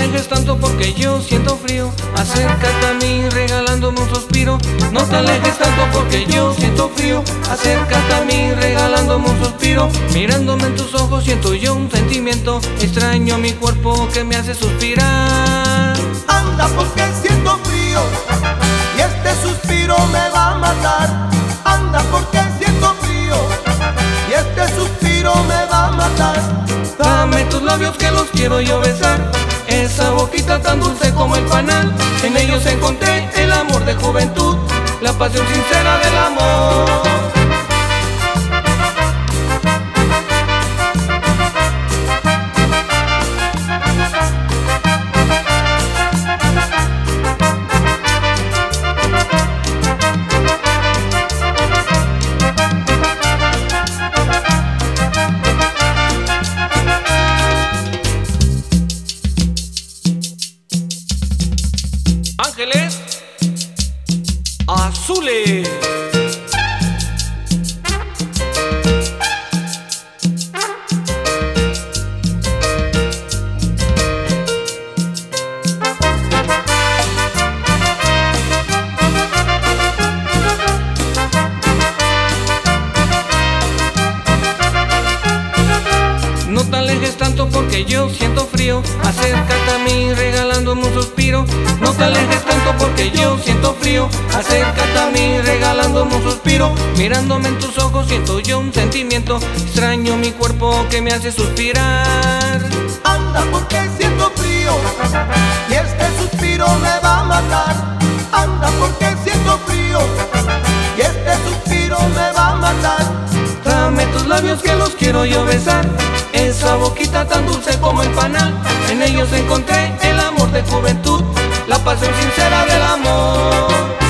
alejes tanto porque yo siento frío. Acércate a mí regalándome un suspiro. No te alejes tanto porque yo siento frío. Acércate a mí regalándome un suspiro. Mirándome en tus ojos siento yo un sentimiento extraño a mi cuerpo que me hace suspirar. Anda porque siento frío y este suspiro me va a matar. Anda porque siento frío y este suspiro me va a matar. Dame tus labios que los quiero yo besar. Esa boquita tan dulce como el panal. En ellos encontré el amor de juventud, la pasión sincera del amor. Ángeles azules. No te alejes tanto porque yo siento frío. Acércate a mí regalándome un suspiro. No te alejes tanto porque yo siento frío. Acércate a mí regalándome un suspiro. Mirándome en tus ojos siento yo un sentimiento extraño a mi cuerpo que me hace suspirar. Anda porque siento frío y este suspiro me va a matar. Anda porque siento frío y este suspiro me va a matar. Dame tus labios que los quiero yo besar. Esa boquita tan dulce como el panal. En ellos encontré el amor de juventud, la pasión sincera del amor.